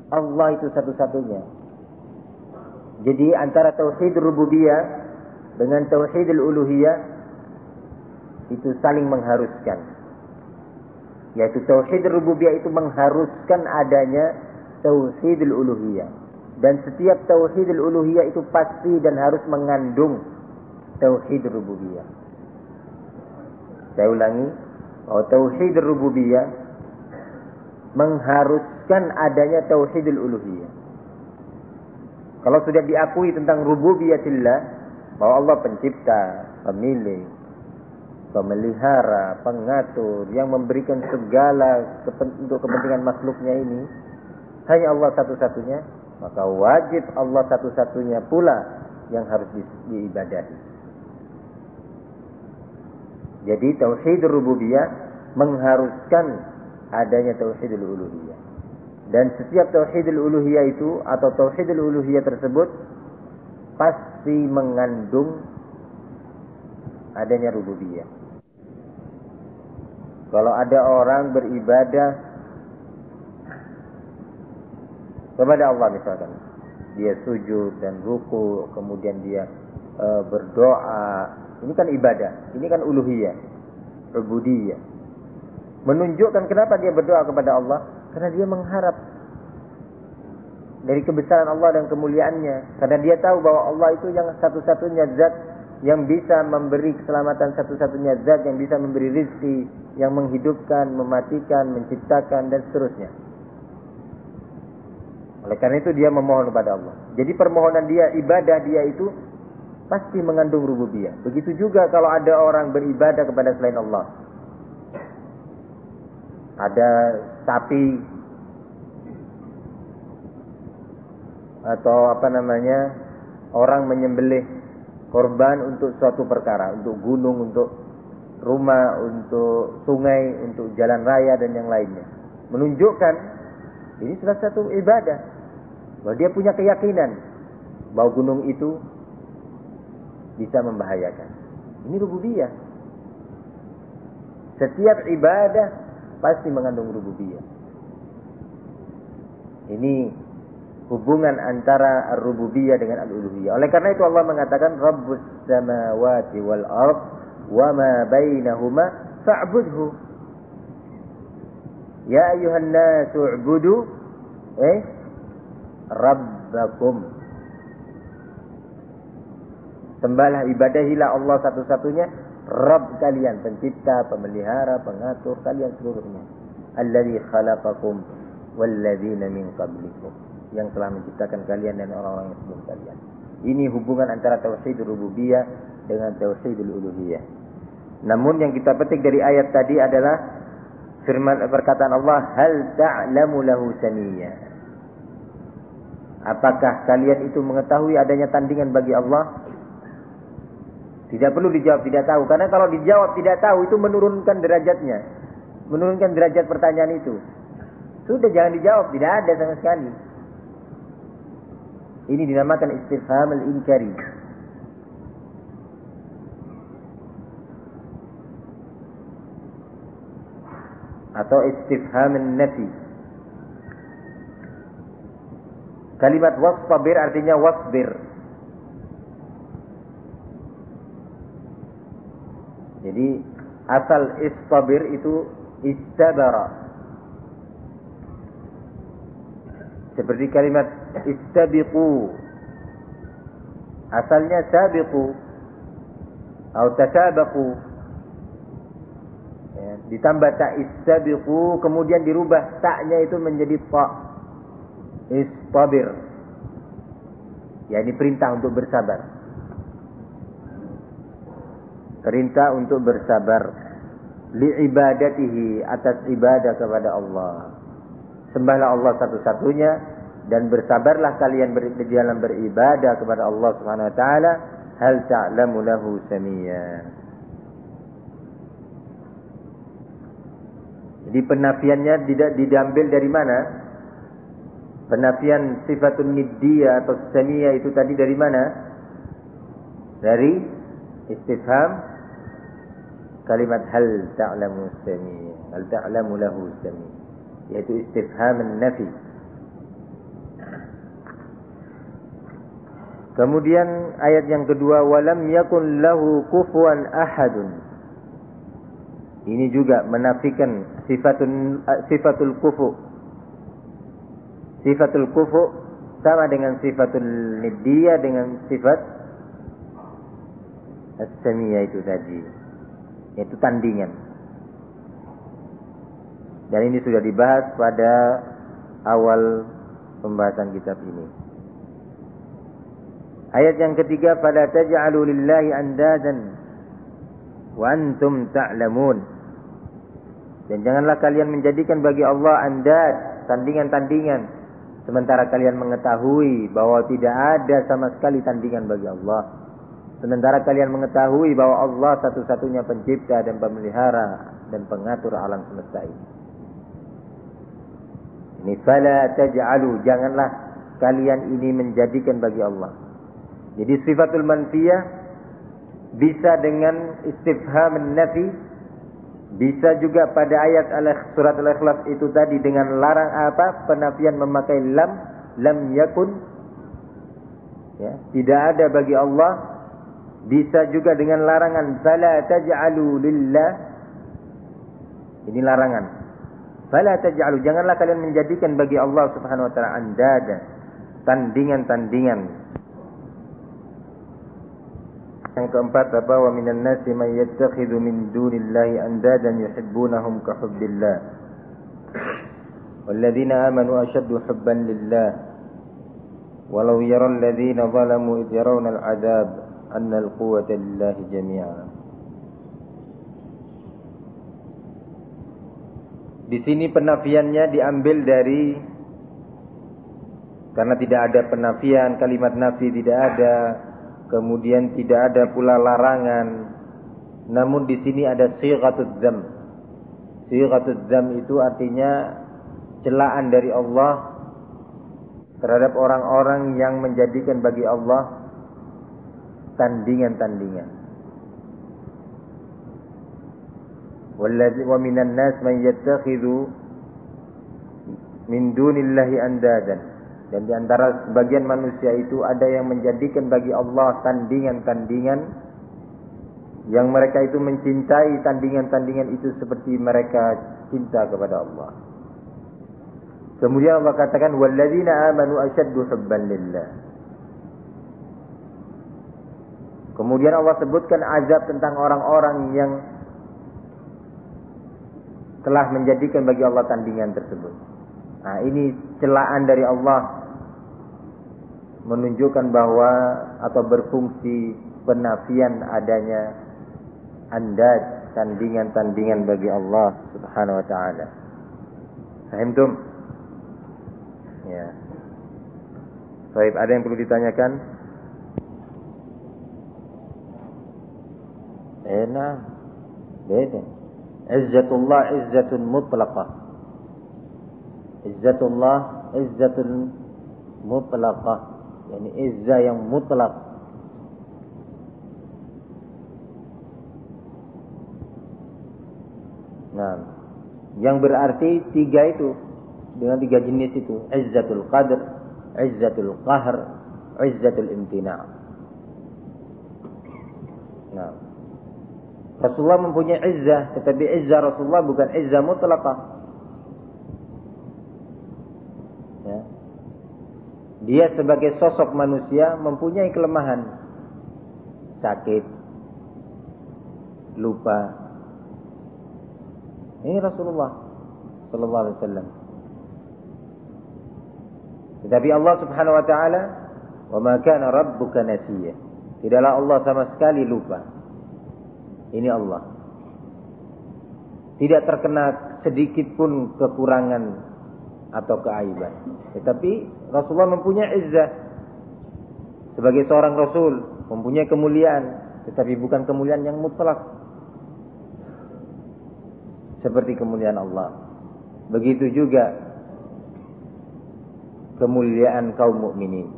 Allah itu satu-satunya. Jadi antara tauhid rububiyah dengan tauhid uluhiyah itu saling mengharuskan. Yaitu tauhid rububiyah itu mengharuskan adanya tauhid uluhiyah. Dan setiap tauhid uluhiyah itu pasti dan harus mengandung tauhid rububiyah. Saya ulangi, bahwa tauhid rububiyah mengharuskan adanya tauhid uluhiyah. Kalau sudah diakui tentang rububiyatillah, bahwa Allah pencipta, pemilik, pemelihara, pengatur, yang memberikan segala untuk kepentingan makhluknya ini, hanya Allah satu-satunya, maka wajib Allah satu-satunya pula yang harus diibadahi. Jadi tauhid rububiyah mengharuskan adanya tauhid uluhiyah. Dan setiap tauhid uluhiyah itu atau tauhid uluhiyah tersebut pasti mengandung adanya rububiyah. Kalau ada orang beribadah kepada Allah misalkan, dia sujud dan ruku, kemudian dia berdoa, ini kan ibadah, ini kan uluhiyah, ubudiyah. Menunjukkan kenapa dia berdoa kepada Allah, karena dia mengharap dari kebesaran Allah dan kemuliaannya, karena dia tahu bahwa Allah itu yang satu-satunya zat yang bisa memberi keselamatan, satu-satunya zat yang bisa memberi rizki, yang menghidupkan, mematikan, menciptakan, dan seterusnya. Oleh karena itu dia memohon kepada Allah. Jadi permohonan dia, ibadah dia itu pasti mengandung rububiyah. Begitu juga kalau ada orang beribadah kepada selain Allah. Ada sapi atau orang menyembelih korban untuk suatu perkara, untuk gunung, untuk rumah, untuk sungai, untuk jalan raya dan yang lainnya. Menunjukkan ini salah satu ibadah, bahwa dia punya keyakinan bahwa gunung itu bisa membahayakan. Ini rububiyah. Setiap ibadah pasti mengandung rububiyah. Ini hubungan antara ar-rububiyah dengan al-uluhiyah. Oleh karena itu Allah mengatakan Rabbus samawati wal ard wa ma bainahuma fa'budhu. Ya ayuhan nasu u'budu rabbakum. Sembahlah, ibadahilah Allah satu-satunya Rabb kalian, pencipta, pemelihara, pengatur kalian seluruhnya. Alladzi khalaqakum walladzina min qablikum, yang telah menciptakan kalian dan orang-orang yang sebelum kalian. Ini hubungan antara tauhid rububiyah dengan tauhid uluhiyah. Namun yang kita petik dari ayat tadi adalah firman perkataan Allah, hal ta'lamu lahu samiyya. Apakah kalian itu mengetahui adanya tandingan bagi Allah? Tidak perlu dijawab tidak tahu, karena kalau dijawab tidak tahu itu menurunkan derajatnya, menurunkan derajat pertanyaan itu. Sudah, jangan dijawab, tidak ada sama sekali. Ini dinamakan istifham al-inkari. Atau istifham an-nafi. Kalimat wastabir artinya wasbir. Jadi asal istabir itu istabara. Seperti kalimat istabiqu, asalnya sabiqu atau tasabaqu, ya, ditambah ta istabiqu, kemudian dirubah taknya itu menjadi ta, istabir, ya, ini perintah untuk bersabar, perintah untuk bersabar, li'ibadatihi, atas ibadah kepada Allah. Sembahlah Allah satu-satunya dan bersabarlah kalian di dalam beribadah kepada Allah Subhanahu wa taala. Hal ta'lamu lahu samiyya. Jadi penafiannya tidak diambil dari mana? Penafian sifatun niddiyah atau samiyya itu tadi dari mana? Dari istifham kalimat hal ta'lamu samiyya, hal ta'lamu lahu samiyya, yaitu istifham an-nafi. Kemudian ayat yang kedua, walam yakun lahu kufuwan ahadun. Ini juga menafikan sifatul kufu. Sifatul kufu sama dengan sifatul niddiyah dengan sifat as-samiyah itu tadi, yaitu tandingan. Dan ini sudah dibahas pada awal pembahasan kitab ini. Ayat yang ketiga, fala taj'alu lillahi andadan wa antum ta'lamun. Dan janganlah kalian menjadikan bagi Allah andad, tandingan-tandingan, sementara kalian mengetahui bahwa tidak ada sama sekali tandingan bagi Allah. Sementara kalian mengetahui bahwa Allah satu-satunya pencipta dan pemelihara dan pengatur alam semesta ini. Ini fala taj'alu, janganlah kalian ini menjadikan bagi Allah. Jadi sifatul manfiyah bisa dengan istifham nafi, bisa juga pada ayat surat Al-Ikhlas itu tadi dengan larang apa? Penafian memakai lam yakun. Ya, tidak ada bagi Allah. Bisa juga dengan larangan fala taj'alu lillah. Ini larangan. Fala taj'alu, janganlah kalian menjadikan bagi Allah Subhanahu wa taala andada, tandingan-tandingan. Yang keempat apa? Wa minan nasi may yattakhidhu min dunillahi andadan yuhibbunahum ka hubbillah. Walladzina amanu ashaddu hubban lillah. Walau yaral ladzina zalamu idh yarawna al'adzab anna al-quwwata lillahi jami'a. Di sini penafiannya diambil dari, karena tidak ada penafian, kalimat nafi tidak ada. Kemudian tidak ada pula larangan. Namun di sini ada sighatul dzam. Sighatul dzam itu artinya celaan dari Allah terhadap orang-orang yang menjadikan bagi Allah tandingan-tandingan. Wa minan nas man yattakhidhu min dunillahi andadan. Dan di antara sebagian manusia itu ada yang menjadikan bagi Allah tandingan-tandingan, yang mereka itu mencintai tandingan-tandingan itu seperti mereka cinta kepada Allah. Kemudian Allah katakan walladzina amanu ashaddu hubban lillah. Kemudian Allah sebutkan azab tentang orang-orang yang telah menjadikan bagi Allah tandingan tersebut. Nah, ini celaan dari Allah menunjukkan bahwa atau berfungsi penafian adanya andad, tandingan-tandingan bagi Allah Subhanahu wa taala. Fahimtum? Ya. Baik, ada yang perlu ditanyakan? Nah, beda. Izzatullah izzatun mutlaqah. Izzatullah izzatun mutlaqah, yani izzah yang mutlak. Nah, yang berarti tiga itu, dengan tiga jenis itu, izzatul qadr, izzatul qahr, izzatul imtina'. Nah, Rasulullah mempunyai izzah, tetapi izzah Rasulullah bukan izzah mutlaqah. Ya. Dia sebagai sosok manusia mempunyai kelemahan, sakit, lupa. Ini Rasulullah sallallahu alaihi wasallam. Tetapi Allah Subhanahu wa taala, "Wa ma kana rabbuka nasiya." Tidaklah Allah sama sekali lupa. Ini Allah. Tidak terkena sedikit pun kekurangan atau keaiban. Tetapi Rasulullah mempunyai izzah sebagai seorang Rasul, mempunyai kemuliaan, tetapi bukan kemuliaan yang mutlak seperti kemuliaan Allah. Begitu juga kemuliaan kaum mukminin,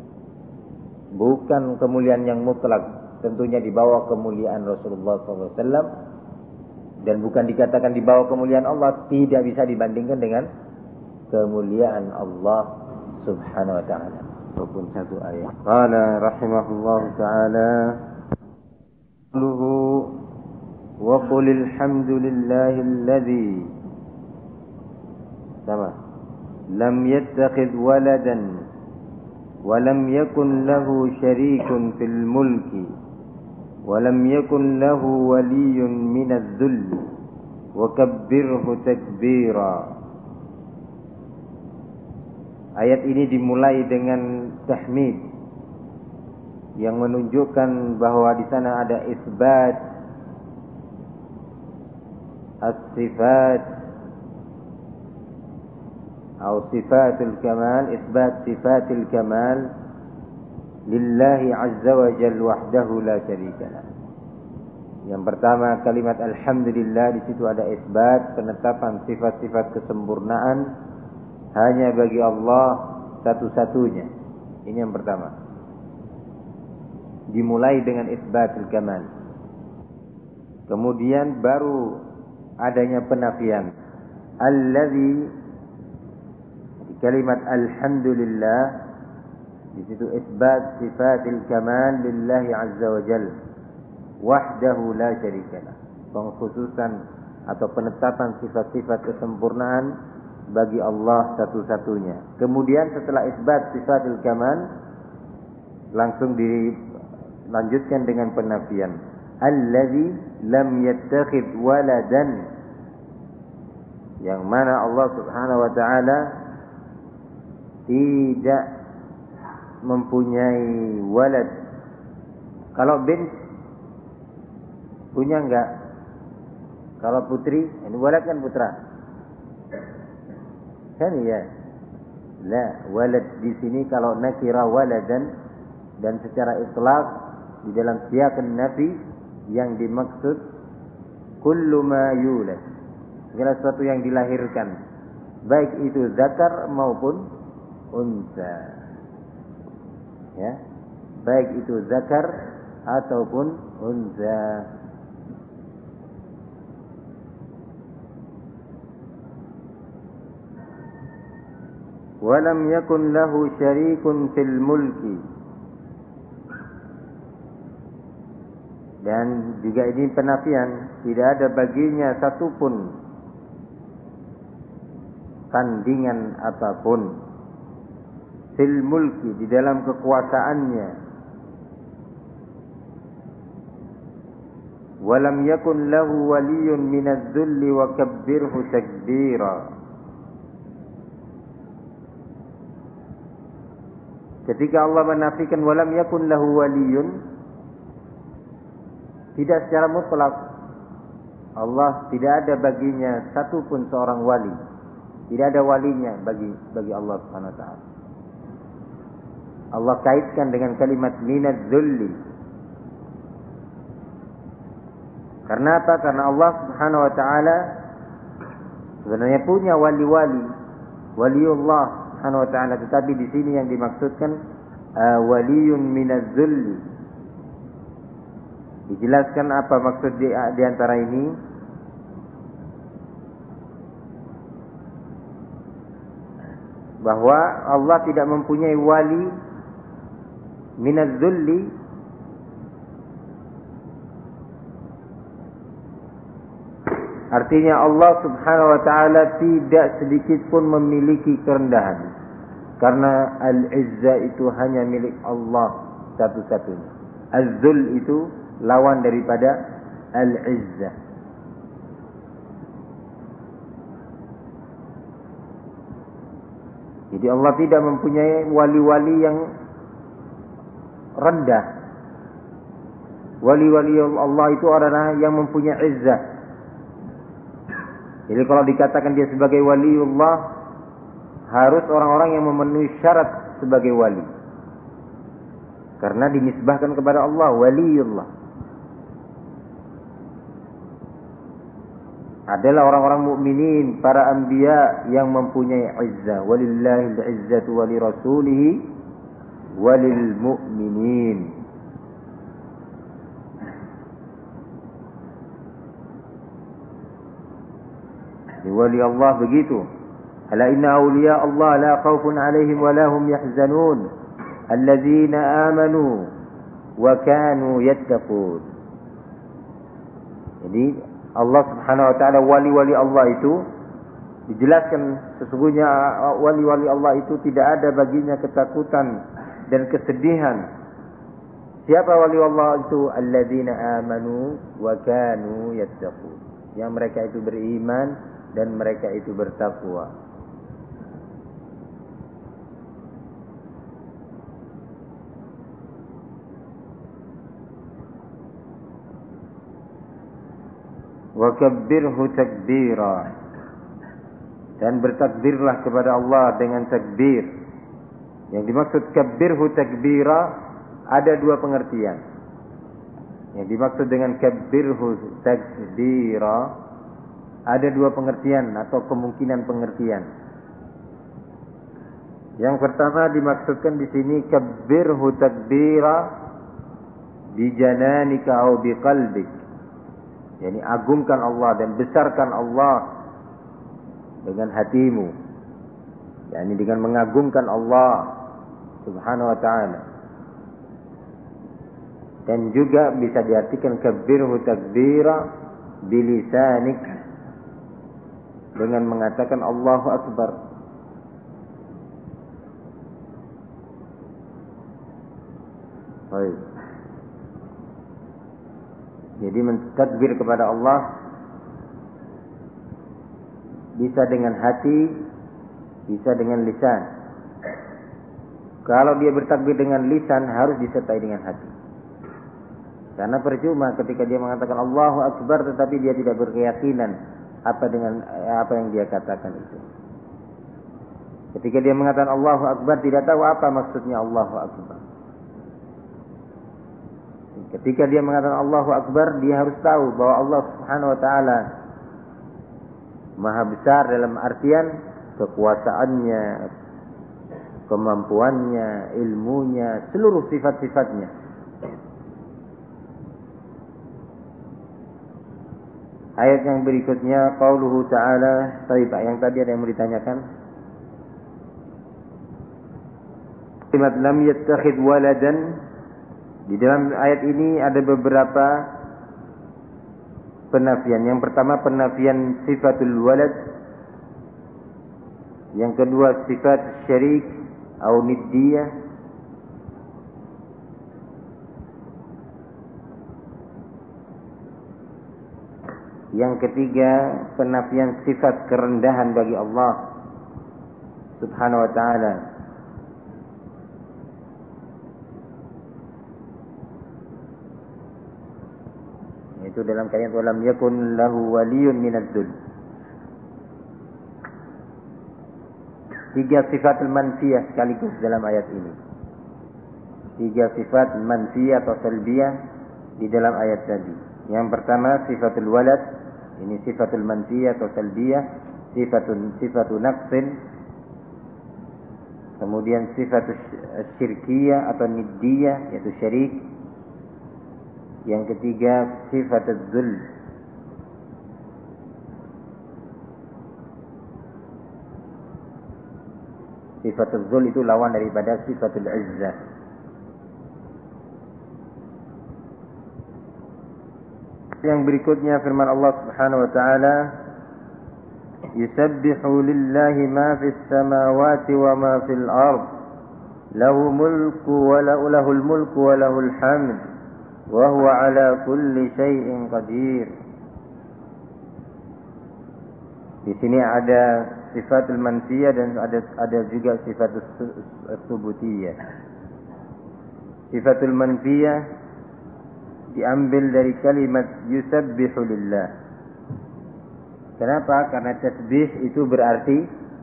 bukan kemuliaan yang mutlak. Tentunya di bawah kemuliaan Rasulullah SAW, dan bukan dikatakan di bawah kemuliaan Allah, tidak bisa dibandingkan dengan kemuliaan Allah Subhanahu wa taala. ataupun satu ayat. Qala rahimahullahu ta'ala quluhu wa qulil hamdulillahilladzi sama lam yattakhidh waladan wa lam yakun lahu syarikun fil mulki wa lam yakun lahu waliyyun minadh-dhulli wa kabbirhu takbira. Ayat ini dimulai dengan tahmid yang menunjukkan bahwa di sana ada isbat as-sifat atau sifatul kamal, isbat sifatul kamal lillahi azza wa jalla wahdahu la syarika lah. Yang pertama kalimat alhamdulillah, di situ ada isbat penetapan sifat-sifat kesempurnaan hanya bagi Allah satu-satunya. Ini yang pertama. Dimulai dengan isbatul kamal. Kemudian baru adanya penafian. Allazi, kalimat alhamdulillah, di situ isbat sifatil kamal lillahi azza wa jalla wahdahu la syarikalah. Pengkhususan atau penetapan sifat-sifat kesempurnaan bagi Allah satu-satunya. Kemudian setelah isbat sifatul kamal langsung dilanjutkan dengan penafian. Allazi lam yattakhidh waladan, yang mana Allah Subhanahu wa taala tidak mempunyai walad. Kalau bint punya enggak? Kalau putri, ini walad kan putra. Kan ya. La, walad di sini kalau nakira waladan dan secara itlaq di dalam siyaqan nafi yang dimaksud kullu ma yulad, segala sesuatu yang dilahirkan, baik itu zakar maupun unsa. Ya. Baik itu zakar ataupun unsa. Walam yakun lahu syarikun fil mulki, dan juga ini penafian, tidak ada baginya satupun tandingan apapun fil mulki, di dalam kekuasaannya. Walam yakun lahu waliyyun minadh-dhulli wa kabbirhu takbira. Ketika Allah menafikan walam yakun lahu waliyun, tidak secara mutlak Allah tidak ada baginya satupun seorang wali. Tidak ada walinya bagi Allah Subhanahu wa taala. Allah kaitkan dengan kalimat minadz-dzulli. Karena apa? Karena Allah Subhanahu wa taala sebenarnya punya wali-wali, waliullah Subhanahu wa ta'ala, tetapi di sini yang dimaksudkan waliyun minadz-dzulli. Dijelaskan apa maksud di antara ini? Bahwa Allah tidak mempunyai wali minadz-dzulli, artinya Allah Subhanahu wa ta'ala tidak sedikit pun memiliki kerendahan. Karena al-izza itu hanya milik Allah satu-satunya. Az-zul itu lawan daripada al-izza. Jadi Allah tidak mempunyai wali-wali yang rendah. Wali-wali Allah itu adalah yang mempunyai izzah. Jadi kalau dikatakan dia sebagai waliullah, harus orang-orang yang memenuhi syarat sebagai wali. Karena dinisbahkan kepada Allah, waliullah. Adalah orang-orang mukminin, para anbiya yang mempunyai izzah. Walillahil izzatu wa lirasulihi walil mu'minin. Wali Allah begitu. Ala inna awliya Allah la khawfun alaihim wa la hum yahzanun. alladzina amanu wa kanu yattaqun. Jadi Allah Subhanahu wa taala, wali-wali Allah itu dijelaskan sesungguhnya wali-wali Allah itu tidak ada baginya ketakutan dan kesedihan. Siapa wali Allah itu? Alladzina amanu wa kanu yattaqun. Yang mereka itu beriman dan mereka itu bertakwa. Wa kabbirhu takbira. Dan bertakbirlah kepada Allah dengan takbir. Yang dimaksud kabbirhu takbira ada dua pengertian. Yang dimaksud dengan kabbirhu takbira ada dua pengertian atau kemungkinan pengertian. Yang pertama dimaksudkan di sini kabbirhu takbira bi jananika au bi qalbik. Yani agungkan Allah dan besarkan Allah dengan hatimu. Yani dengan mengagungkan Allah Subhanahu wa ta'ala. Dan juga bisa diartikan kabbirhu takbira bilisanik, dengan mengatakan Allahu Akbar. Baik. Jadi mentakbir kepada Allah bisa dengan hati, bisa dengan lisan. Kalau dia bertakbir dengan lisan harus disertai dengan hati. Karena percuma ketika dia mengatakan Allahu Akbar tetapi dia tidak berkeyakinan apa yang dia katakan itu. Ketika dia mengatakan Allahu Akbar tidak tahu apa maksudnya Allahu Akbar. Ketika dia mengatakan Allahu Akbar, dia harus tahu bahwa Allah Subhanahu wa taala Maha besar dalam artian kekuasaannya, kemampuannya, ilmunya, seluruh sifat-sifatnya. Ayat yang berikutnya qauluhu ta'ala, Pak, yang tadi ada yang mau ditanyakan. Kalimat lam yattakhid waladan. Di dalam ayat ini ada beberapa penafian. Yang pertama penafian sifatul walad. Yang kedua sifat syarik atau niddiyah. Yang ketiga penafian sifat kerendahan bagi Allah Subhanahu wa ta'ala. Itu dalam kalimat walam yakun lahu waliyun minadz-dzul. Tiga sifat manfiyah sekaligus dalam ayat ini. Tiga sifat manfiyah atau salbiyah di dalam ayat tadi. Yang pertama sifatul walad, ini sifatul manfiyah atau salbiyah, sifatu naqsin. Kemudian sifatul syirkiyah atau niddiyah yaitu syarik. Yang ketiga sifatul dzul. Sifatul dzul itu lawan daripada sifatul izzah. Yang berikutnya firman Allah Subhanahu wa taala, yusabbihu lillahi ma fis samawati wa ma fil ard, lahu mulku wa lahul mulku wa lahul hamd. Wa huwa ala kulli syai'in qadir. Di sini ada sifatul manfiyah dan ada juga sifatul subutiyah. Sifatul manfiyah diambil dari kalimat yusabbihu lillah. Kenapa? Karena tasbih itu berarti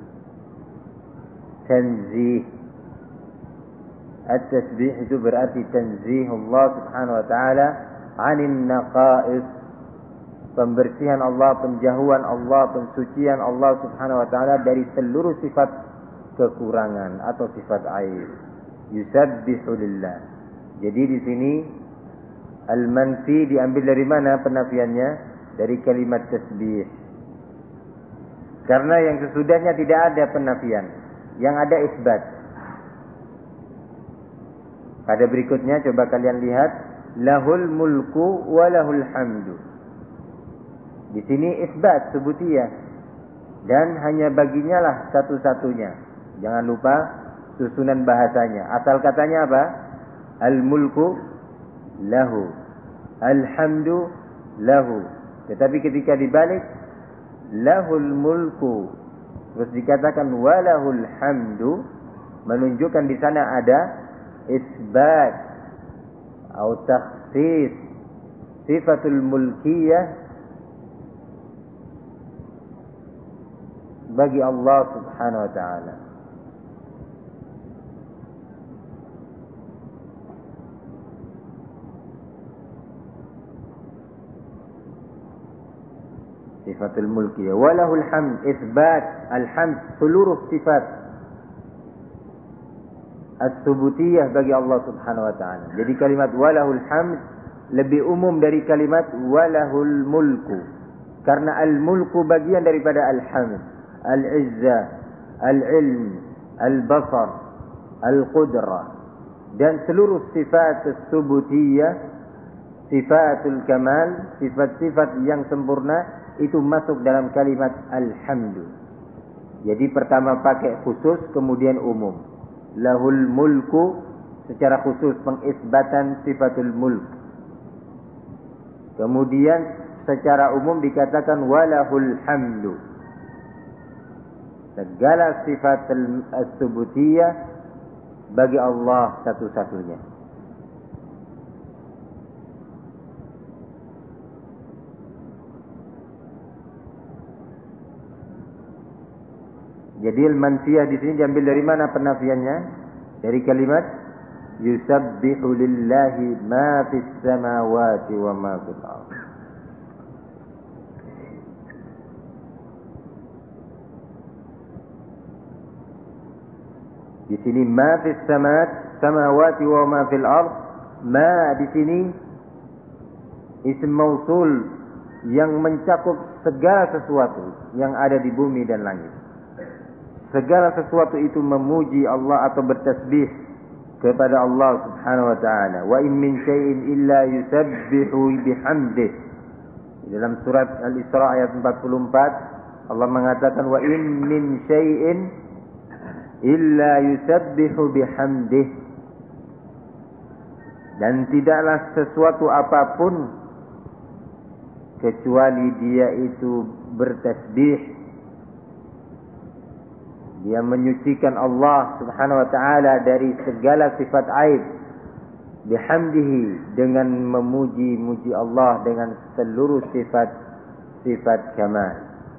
tanzih. At-tasbih itu berarti tanzih Allah Subhanahu wa taala 'anil naqais, pembersihan Allah, penjauhan Allah, pensucian Allah Subhanahu wa taala dari seluruh sifat kekurangan atau sifat aib. Yusabbihu lillah. Jadi di sini al-manfi diambil dari mana penafiannya? Dari kalimat tasbih. Karena yang sesudahnya tidak ada penafian, yang ada isbat. Pada berikutnya coba kalian lihat, lahul mulku wa lahul hamdu. Di sini isbat subutiyah, dan hanya baginya lah satu-satunya. Jangan lupa susunan bahasanya. Asal katanya apa? Al mulku lahu, alhamdu lahu. Tetapi ketika dibalik, lahul mulku terus dikatakan walahul hamdu, menunjukkan di sana ada isbat atau takhsis sifatul mulkiyah bagi Allah Subhanahu wa taala. Sifatul mulkiyah walahul hamd, isbat alhamd, seluruh sifat as-subutiyah bagi Allah Subhanahu wa taala. Jadi kalimat walahul hamd lebih umum dari kalimat walahul mulku, karena al-mulku bagian daripada al-hamd, al-izzah, al-ilm, al-basar, al-qudrah, dan seluruh sifat as-subutiyah, sifatul kamal, sifat-sifat yang sempurna itu masuk dalam kalimat alhamdu. Jadi pertama pakai khusus, kemudian umum. Lahul mulku secara khusus pengisbatan sifatul mulk. Kemudian secara umum dikatakan walahul hamdu. Segala sifat as-subutiyah bagi Allah satu-satunya. Jadi al-manfiyah di sini diambil dari mana penafiannya? Dari kalimat yusabbihu lillahi ma fis samawati wa ma fil ardh. Di sini ma fis samawati wa ma fil ardh, ma di sini isim mausul yang mencakup segala sesuatu yang ada di bumi dan langit. Segala sesuatu itu memuji Allah atau bertasbih kepada Allah Subhanahu wa taala. Wa in min syai'in illa yusabbihu bihamdih. Dalam surat Al-Isra ayat 44 Allah mengatakan wa in min syai'in illa yusabbihu bihamdih. Dan tidaklah sesuatu apapun kecuali dia itu bertasbih. Dia menyucikan Allah Subhanahu wa taala dari segala sifat aib, bihamdihi, dengan memuji-muji Allah dengan seluruh sifat kamal.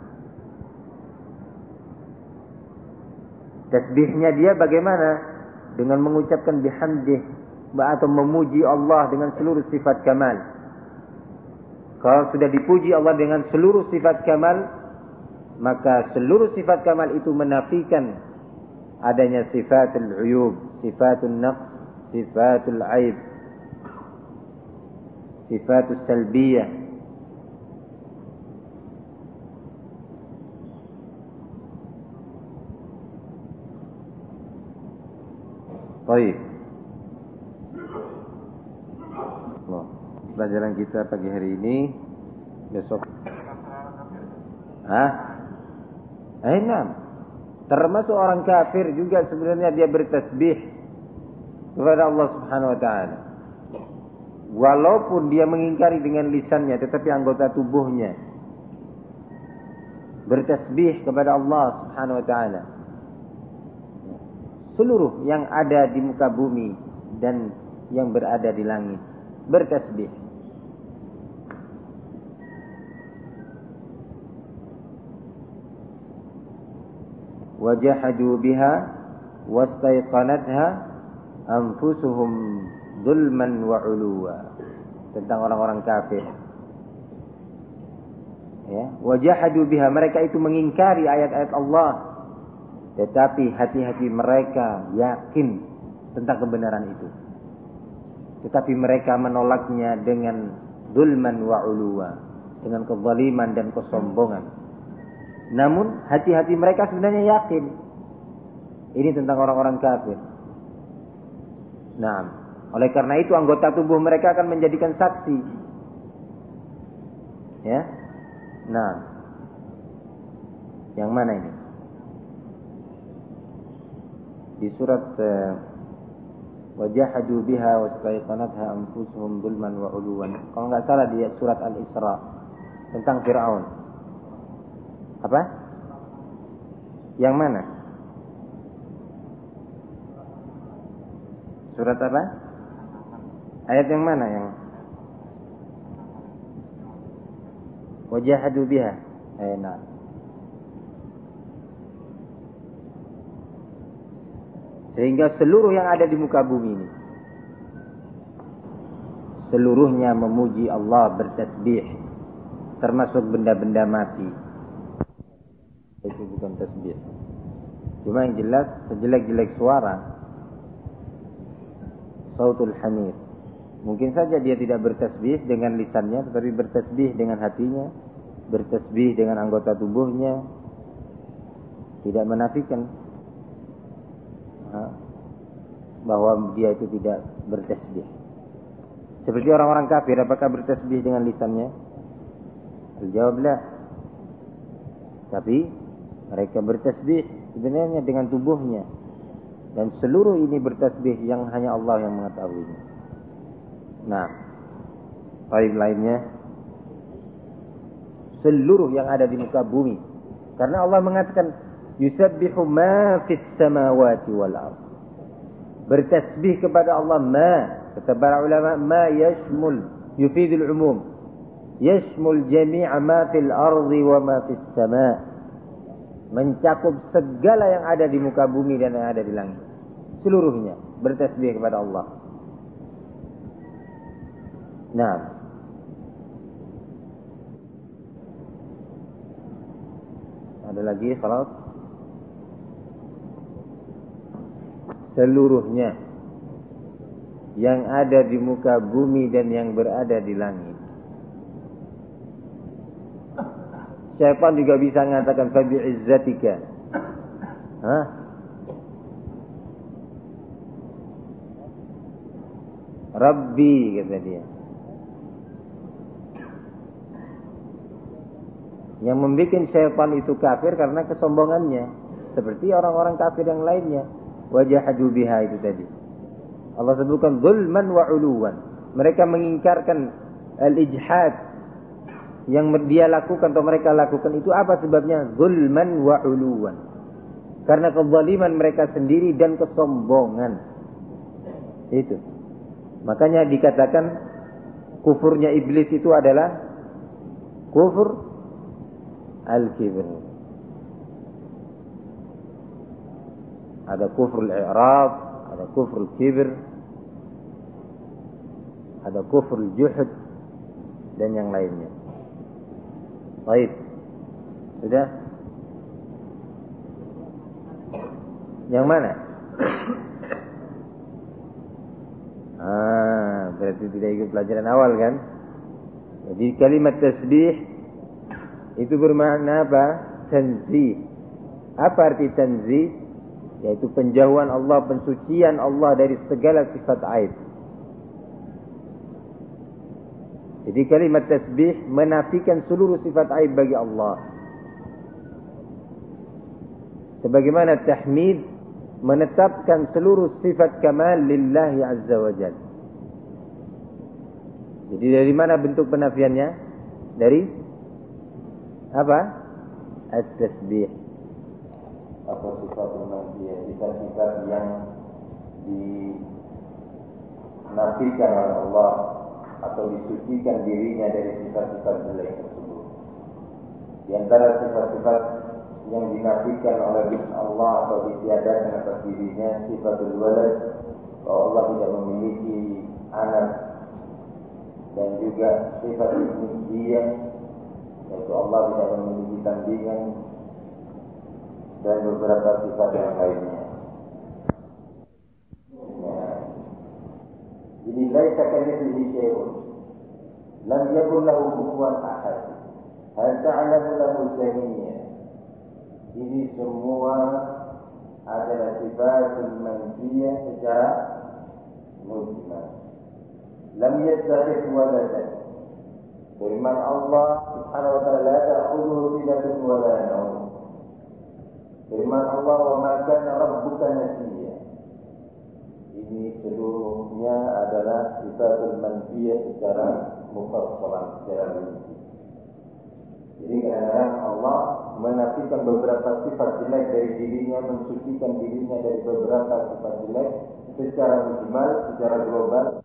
Tasbihnya dia bagaimana? Dengan mengucapkan bihamdih atau memuji Allah dengan seluruh sifat kamal. Kalau sudah dipuji Allah dengan seluruh sifat kamal, maka seluruh sifat kamal itu menafikan adanya sifatul uyub, sifatul naqs, sifatul aib, sifatul salbiyah. Baik. Pelajaran kita pagi hari ini, besok. Enam. Termasuk orang kafir juga sebenarnya dia bertasbih kepada Allah Subhanahu wa taala. Walaupun dia mengingkari dengan lisannya, tetapi anggota tubuhnya bertasbih kepada Allah Subhanahu wa taala. Seluruh yang ada di muka bumi dan yang berada di langit bertasbih. Wajahadu biha wastaiqanatha anfusuhum zulman wa uluwa. Tentang orang-orang kafir. Ya, wajahadu biha, mereka itu mengingkari ayat-ayat Allah, tetapi hati-hati mereka yakin tentang kebenaran itu. Tetapi mereka menolaknya dengan zulman wa uluwa, dengan kezaliman dan kesombongan. Namun hati-hati mereka sebenarnya yakin. Ini tentang orang-orang kafir. Naam. Oleh karena itu anggota tubuh mereka akan menjadikan saksi. Ya. Nah. Yang mana ini? Di surat wajahadu biha wastaiqanatha anfusuhum dzulman wa 'uluwan. Kalau enggak salah di surat Al-Isra tentang Firaun. Apa? Yang mana? Surat apa? Ayat yang mana yang wajahadu biha? Nah. Sehingga seluruh yang ada di muka bumi ini seluruhnya memuji Allah, bertasbih, termasuk benda-benda mati. Itu bukan tasbih. Cuma yang jelas sejelek-jelek suara sautul hamir. Mungkin saja dia tidak bertasbih dengan lisannya, tetapi bertasbih dengan hatinya, bertasbih dengan anggota tubuhnya. Tidak menafikan bahwa dia itu tidak bertasbih. Seperti orang-orang kafir, apakah bertasbih dengan lisannya? Jawab la. Tapi mereka bertasbih sebenarnya dengan tubuhnya. Dan seluruh ini bertasbih yang hanya Allah yang mengetahuinya. Nah, ayat lainnya seluruh yang ada di muka bumi. Karena Allah mengatakan yusabbihu ma fis samawati wal ardh. Bertasbih kepada Allah ma, kata para ulama, ma yashmul yufidul umum. Yashmul jami'a ma fil ardi wa ma fis sama'. Mencakup segala yang ada di muka bumi dan yang ada di langit. Seluruhnya bertasbih kepada Allah. Nah, ada lagi salat. Seluruhnya yang ada di muka bumi dan yang berada di langit. Syaitan juga bisa mengatakan fabi'izzatika. Rabbi, kata dia. Yang membuat syaitan itu kafir karena kesombongannya. Seperti orang-orang kafir yang lainnya. Wajahadu biha itu tadi. Allah sebutkan zulman wa 'uluwan. Mereka mengingkarkan al-ijhad yang dia lakukan atau mereka lakukan itu apa sebabnya? Zulman wa 'uluwan. Karena kezaliman mereka sendiri dan kesombongan. Itu. Makanya dikatakan kufurnya iblis itu adalah kufur al-kibr. Ada kufur al-i'rad, ada kufur al-kibr, ada kufur al-juhud dan yang lainnya. Baik. Sudah? Yang mana? Berarti tidak ikut pelajaran awal kan? Jadi kalimat tasbih itu bermakna apa? Tanzih. Apa arti tanzih? Yaitu penjauhan Allah, pensucian Allah dari segala sifat aib. Jadi kalimat tasbih menafikan seluruh sifat aib bagi Allah. Sebagaimana tahmid menetapkan seluruh sifat kamal lillahi azza wa jalla. Jadi dari mana bentuk penafiannya? Dari apa? At-tasbih. Atau sifat-sifat yang dinafikan oleh Allah atau disucikan dirinya dari sifat-sifat jelek tersebut. Di antara sifat-sifat yang dinafikan oleh Allah atau ditiadakan atas dirinya sifatul walad, bahwa Allah tidak memiliki anak, dan juga sifat nisbiyah, yaitu Allah tidak memiliki tandingan, dan beberapa sifat yang lainnya. Jadi laisa kamitslihi syai'un, lam yakul lahu kufuwan ahad, hal ta'lamu lahu samiyya. Ini semua adalah sifatul manfiyah secara mujmal. Lam yattakhidh waladan. Firman Allah Subhanahu wa taala, la ta'khudhuhu sinatun wa la nawm. Firman Allah, wa ma kana rabbuka nasiya. Ini seluruhnya adalah sifatul manfiyah secara mufassalah, secara rinci. Jadi kadang-kadang Allah menafikan beberapa sifat jelek dari dirinya, mensucikan dirinya dari beberapa sifat jelek secara mujmal, secara global.